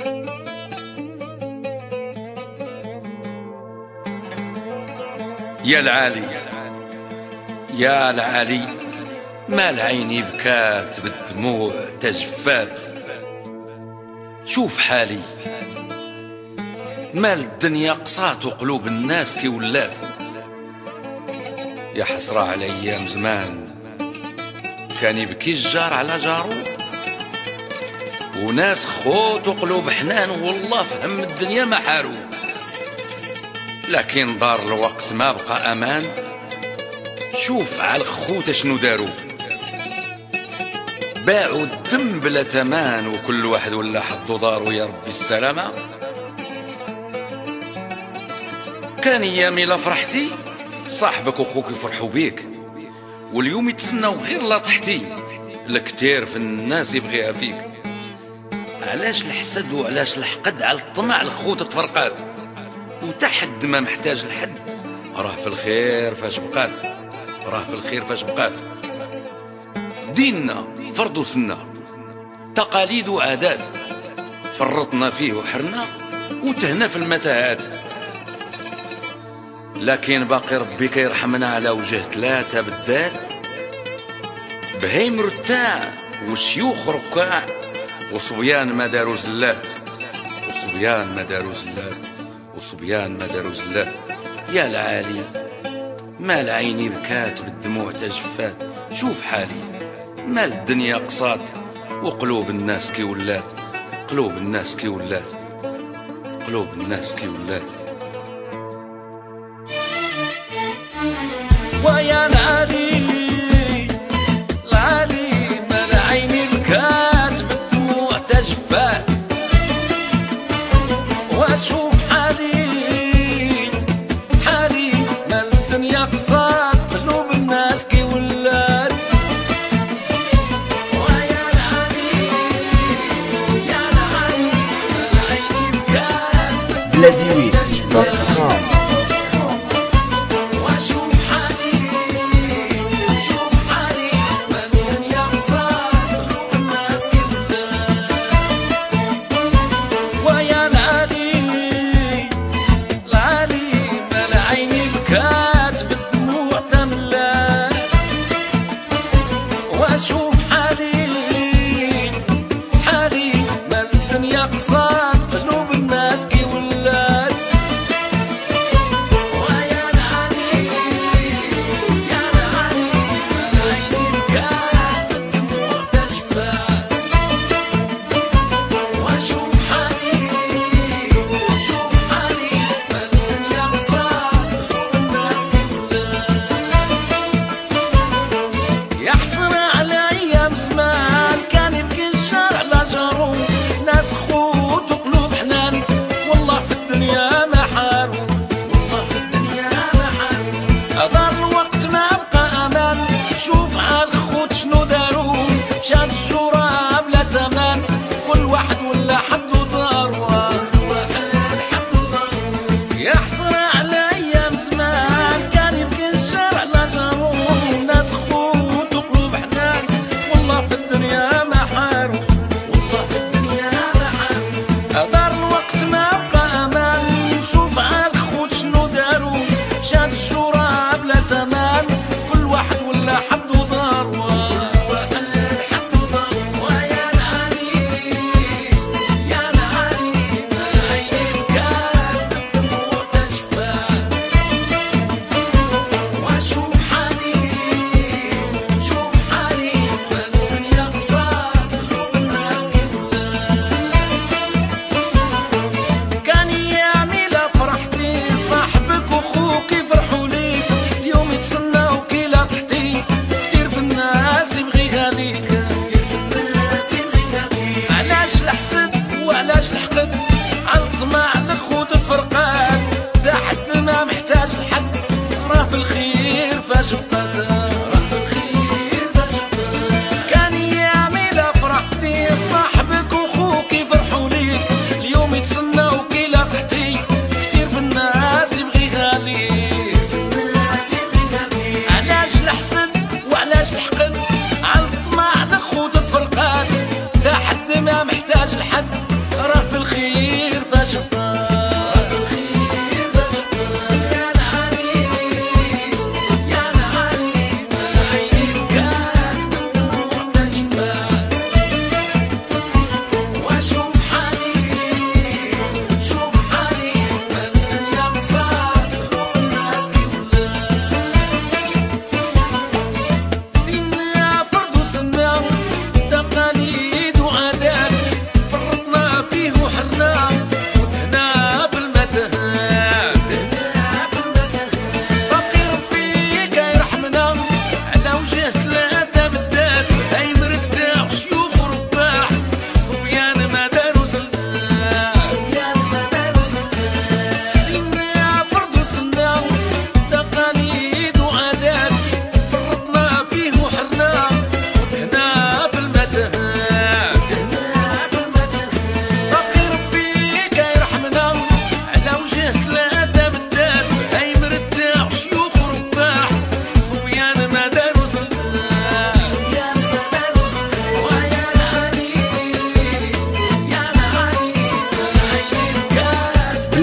يا العالي يا العالي، ما العين بكات بالدموع تجفات. شوف حالي، مال الدنيا قصات وقلوب الناس كي ولات. يا حسرة على ايام زمان كان يبكي الجار على جارو، وناس خوت وقلوب حنان والله فهم الدنيا ما حارو. لكن دار الوقت ما بقى امان، شوف على الخوت شنو داروا، باعوا الدم بلا تمان وكل واحد ولا حطوا دارو. يا ربي السلامة. كان ايامي لا فرحتي صاحبك وخوك يفرحوا بيك، واليوم يتسناو غير لا طحتي، الكتير في الناس يبغيها فيك. علاش الحسد وعلاش الحقد على الطمع الخوت تفرقات، وتحد ما محتاج لحد راه في الخير فاش بقات، راه في الخير فاش بقات. ديننا فرض وسنة، تقاليد وعادات، فرطنا فيه وحرنا وتهنا في المتاهات. لكن باقي ربي كيرحمنا على وجه ثلاثة بالذات، بهيم رتاع وشيوخ ركاع وصبيان ما داروا زلات، وصبيان ما داروا زلات، وصبيان ما داروا زلات. يا العالي، ما العيني بكات بالدموع تجفات. شوف حالي، مال الدنيا قصات وقلوب الناس كي ولات، قلوب الناس كي ولات، قلوب الناس كي ولات. ويا العالي العالي، مال عيني بكات بالدموع تجفات. واشوف حالي حالي، مال الدنيا قصات قلوب الناس كي ولات. ويا العالي يا العالي، مال عيني بكات بلاديوي. واشوف حالي حالي، ما الدنيا قصات قلوب الناس كي ولات. ويا العالي يا العالي، ما العين بكات بالدموع تجفات. واشوف حالي واشوف حالي، ما الدنيا قصات قلوب الناس كي ولات. يا حسرة علي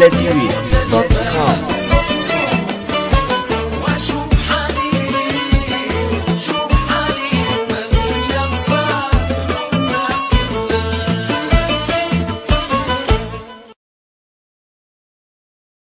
بلادي وين.